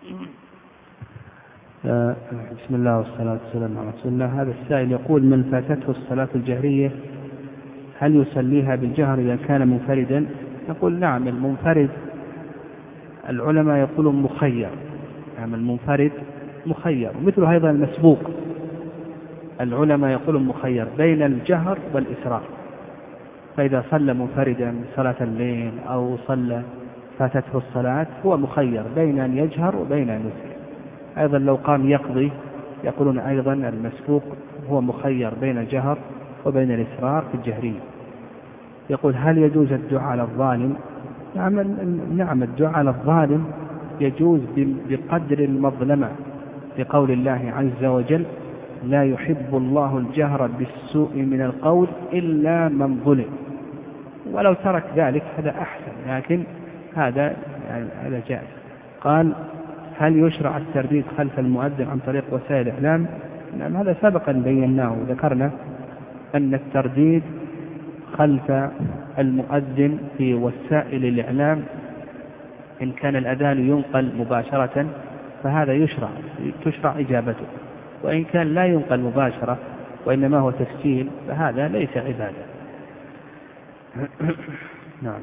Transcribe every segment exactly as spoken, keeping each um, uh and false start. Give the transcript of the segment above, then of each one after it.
بسم الله والصلاة والسلام على رسول الله. هذا السائل يقول: من فاتته الصلاة الجهرية هل يصليها بالجهر إذا كان منفردا؟ نقول نعم، المنفرد العلماء يقولون مخير، نعم المنفرد مخير، ومثل أيضا المسبوق العلماء يقولون مخير بين الجهر والإسراء. فإذا صلى منفردا صلاة الليل أو صلى فاتته الصلاة هو مخير بين أن يجهر وبين أن يسر. أيضا لو قام يقضي يقولون أيضا المسبوق هو مخير بين الجهر وبين الإسرار في الجهرية. يقول: هل يجوز الدعاء على الظالم؟ نعم, نعم الدعاء على الظالم يجوز بقدر المظلمة، لقول الله عز وجل: لا يحب الله الجهر بالسوء من القول إلا من ظلم. ولو ترك ذلك هذا أحسن، لكن هذا يعني هذا جائز. قال: هل يشرع الترديد خلف المؤذن عن طريق وسائل الإعلام؟ نعم هذا سبقا بيناه وذكرنا أن الترديد خلف المؤذن في وسائل الإعلام إن كان الأذان ينقل مباشرة فهذا يشرع تشرع إجابته، وإن كان لا ينقل مباشرة وإنما هو تسجيل فهذا ليس عبادة. نعم.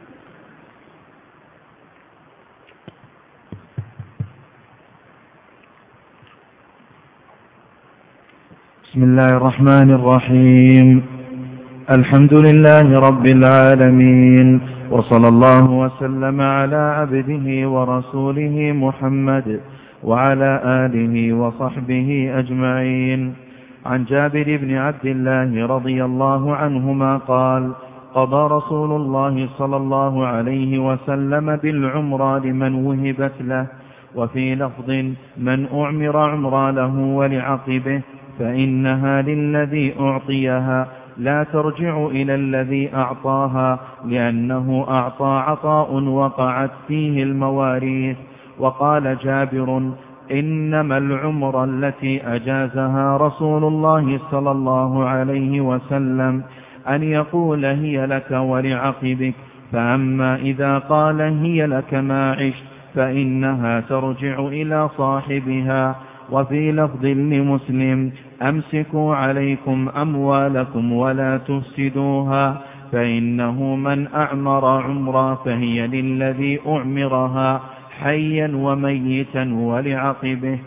بسم الله الرحمن الرحيم. الحمد لله رب العالمين، وصلى الله وسلم على عبده ورسوله محمد وعلى آله وصحبه أجمعين. عن جابر بن عبد الله رضي الله عنهما قال: قضى رسول الله صلى الله عليه وسلم بالعمرة لمن وهبت له، وفي لفظ: من أعمر عمرا له ولعقبه، فإنها للذي أعطيها لا ترجع إلى الذي أعطاها، لأنه أعطى عطاء وقعت فيه المواريث. وقال جابر: إنما العمر التي أجازها رسول الله صلى الله عليه وسلم أن يقول هي لك ولعقبك، فأما إذا قال هي لك ما عشت فإنها ترجع إلى صاحبها. وفي لفظ لمسلم: أمسكوا عليكم أموالكم ولا تفسدوها، فإنه من أعمر عمرا فهي للذي أعمرها حيا وميتا ولعقبه.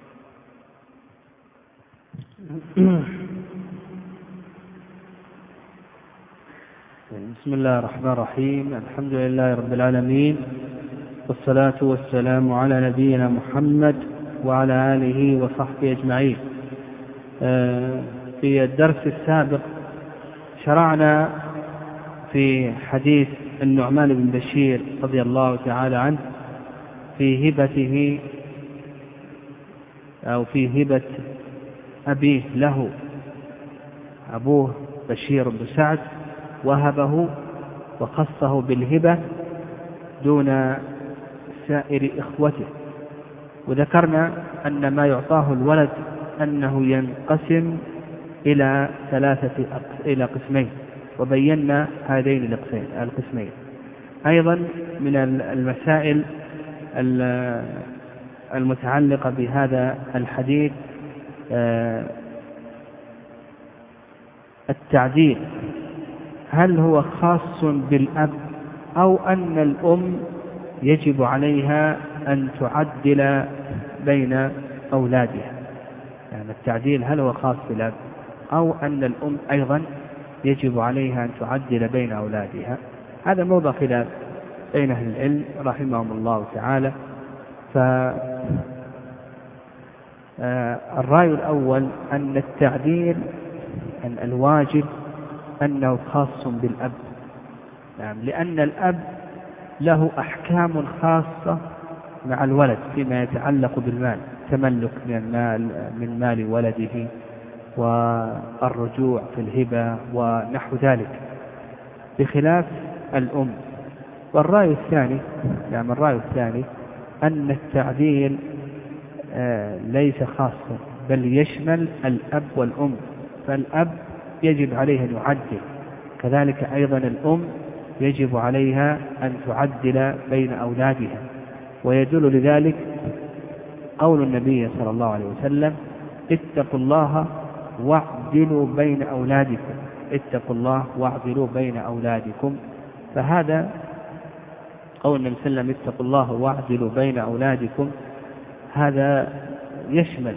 بسم الله الرحمن الرحيم. الحمد لله رب العالمين، والصلاة والسلام على نبينا محمد وعلى آله وصحبه أجمعين. في الدرس السابق شرعنا في حديث النعمان بن بشير رضي الله تعالى عنه في هبته أو في هبة أبيه له. أبوه بشير بن سعد وهبه وخصه بالهبة دون سائر إخوته. وذكرنا أن ما يعطاه الولد أنه ينقسم إلى ثلاثة إلى قسمين، وبينا هذين القسمين. أيضا من المسائل المتعلقة بهذا الحديث التعديل، هل هو خاص بالأب أو أن الأم يجب عليها أن تعدل بين أولادها؟ يعني التعديل هل هو خاص بالأب أو أن الأم أيضا يجب عليها أن تعدل بين أولادها؟ هذا موضع خلاف بين أهل العلم رحمهم الله تعالى. فالرأي الأول أن التعديل أن الواجب أنه خاص بالأب، يعني لأن الأب له أحكام خاصة مع الولد فيما يتعلق بالمال، تملك من المال من مال ولده والرجوع في الهبة ونحو ذلك، بخلاف الأم. والرأي الثاني يعني الرأي الثاني أن التعديل ليس خاصا بل يشمل الأب والأم، فالأب يجب عليه أن يعدل، كذلك أيضا الأم يجب عليها أن تعدل بين أولادها. ويدل لذلك قول النبي صلى الله عليه وسلم اتقوا الله واعدلوا بين أولادكم، اتقوا الله واعدلوا بين أولادكم. فهذا قول النبي صلى الله عليه وسلم اتقوا الله واعدلوا بين أولادكم، هذا يشمل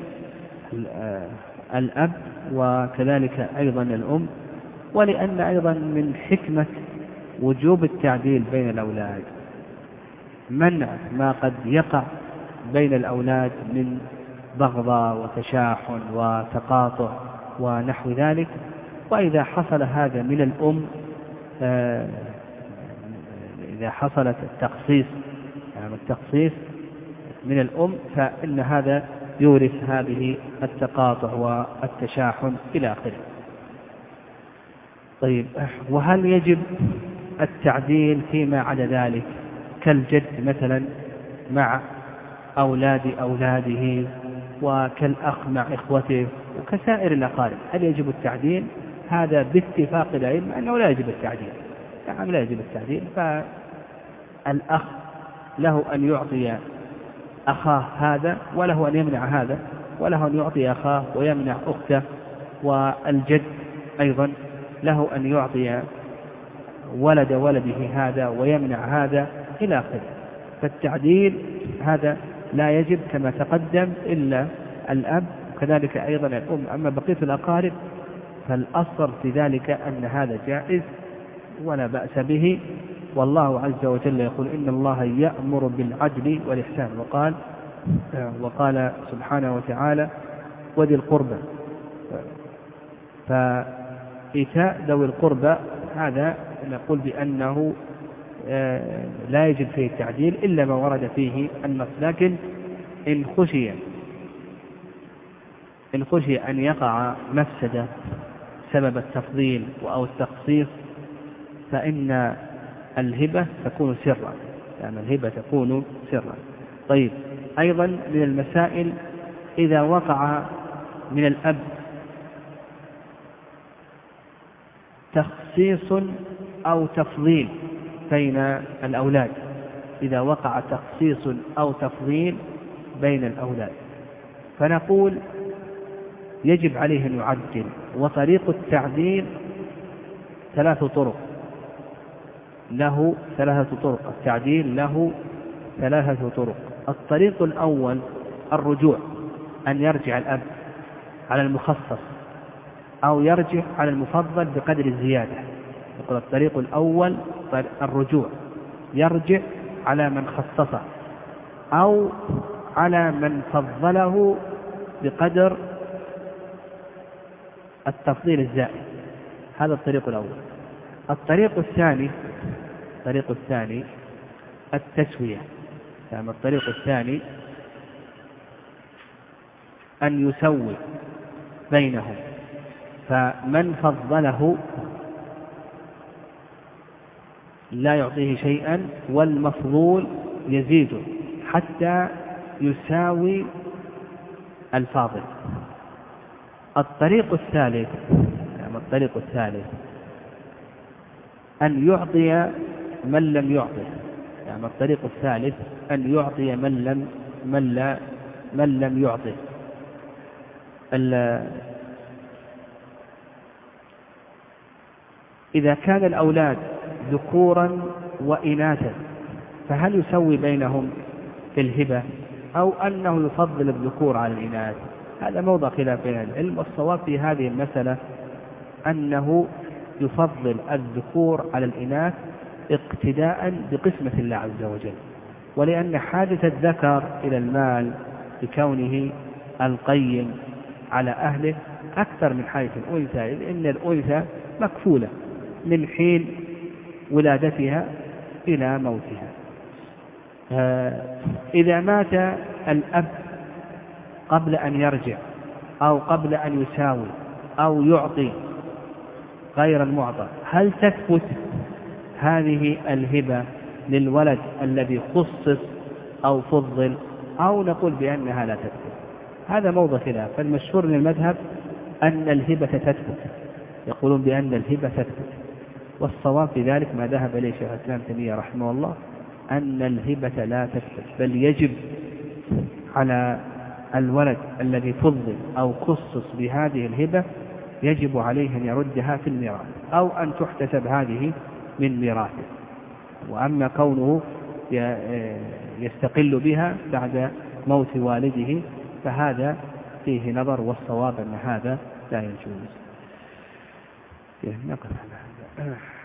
الأب وكذلك أيضا الأم، ولأن أيضا من حكمة وجوب التعديل بين الأولاد منع ما قد يقع بين الأولاد من بغضة وتشاحن وتقاطع ونحو ذلك. وإذا حصل هذا من الأم، إذا حصلت التخصيص يعني التخصيص من الأم، فإن هذا يورث هذه التقاطع والتشاحن إلى آخره. طيب، وهل يجب التعديل فيما عدا ذلك كالجد مثلا مع أولاد أولاده وكالأخ مع إخوته وكسائر الأقارب؟ هل يجب التعديل؟ هذا باتفاق العلم أنه لا يجب التعديل، نعم لا يجب التعديل. فالأخ له أن يعطي أخاه هذا وله أن يمنع هذا، وله أن يعطي أخاه ويمنع أخته، والجد أيضا له أن يعطي ولد ولده هذا ويمنع هذا إلى آخره. فالتعديل هذا لا يجب كما تقدم إلا الأب، كذلك أيضا الأم. أما بقية الأقارب فالأصل في ذلك أن هذا جائز ولا بأس به. والله عز وجل يقول إن الله يأمر بالعدل والإحسان، وقال وقال سبحانه وتعالى وذي القربى. فإيتاء ذوي القربى هذا نقول بأنه لا يجب فيه التعديل إلا ما ورد فيه النص. لكن إن خشي إن خشي أن يقع مفسدة سبب التفضيل أو التخصيص فإن الهبة تكون سرا، يعني الهبة تكون سرا. طيب، أيضا من المسائل إذا وقع من الأب تخصيص أو تفضيل بين الأولاد، إذا وقع تخصيص أو تفضيل بين الأولاد فنقول يجب عليه أن يعدل. وطريق التعديل ثلاث طرق، له ثلاثة طرق، التعديل له ثلاثة طرق. الطريق الأول الرجوع، أن يرجع الأب على المخصص أو يرجع على المفضل بقدر الزيادة. يقول الطريق الأول الرجوع، يرجع على من خصصه أو على من فضله بقدر التفضيل الزائد. هذا الطريق الأول. الطريق الثاني الطريق الثاني التسوية، يعني الطريق الثاني أن يسوي بينهم، فمن فضله لا يعطيه شيئا والمفضول يزيده حتى يساوي الفاضل. الطريق الثالث يعني الطريق الثالث أن يعطي من لم يعطي، يعني الطريق الثالث أن يعطي من لم من لا من لم يعطي. إذا كان الأولاد ذكورا وإناثا فهل يسوي بينهم في الهبة أو أنه يفضل الذكور على الإناث؟ هذا موضع خلاف بين العلم، والصواب في هذه المسألة أنه يفضل الذكور على الإناث اقتداء بقسمة الله عز وجل، ولأن حاجة الذكر إلى المال بكونه القيم على أهله أكثر من حاجة الأنثى، لأن الأنثى مكفولة من حين ولادتها إلى موتها. إذا مات الأب قبل أن يرجع أو قبل أن يساوي أو يعطي غير المعطى، هل تثبت هذه الهبة للولد الذي خصص أو فضل، أو نقول بأنها لا تثبت؟ هذا موضع خلاف. فالمشهور من المذهب أن الهبة تثبت، يقولون بأن الهبة تثبت، والصواب في ذلك ما ذهب إليه شيخ الإسلام ابن تيمية رحمه الله أن الهبة لا تثبت، بل يجب على الولد الذي فضل أو خصص بهذه الهبة يجب عليه أن يردها في الميراث أو أن تحتسب هذه من ميراثه. وأما كونه يستقل بها بعد موت والده فهذا فيه نظر، والصواب أن هذا لا يجوز. نقف على هذا.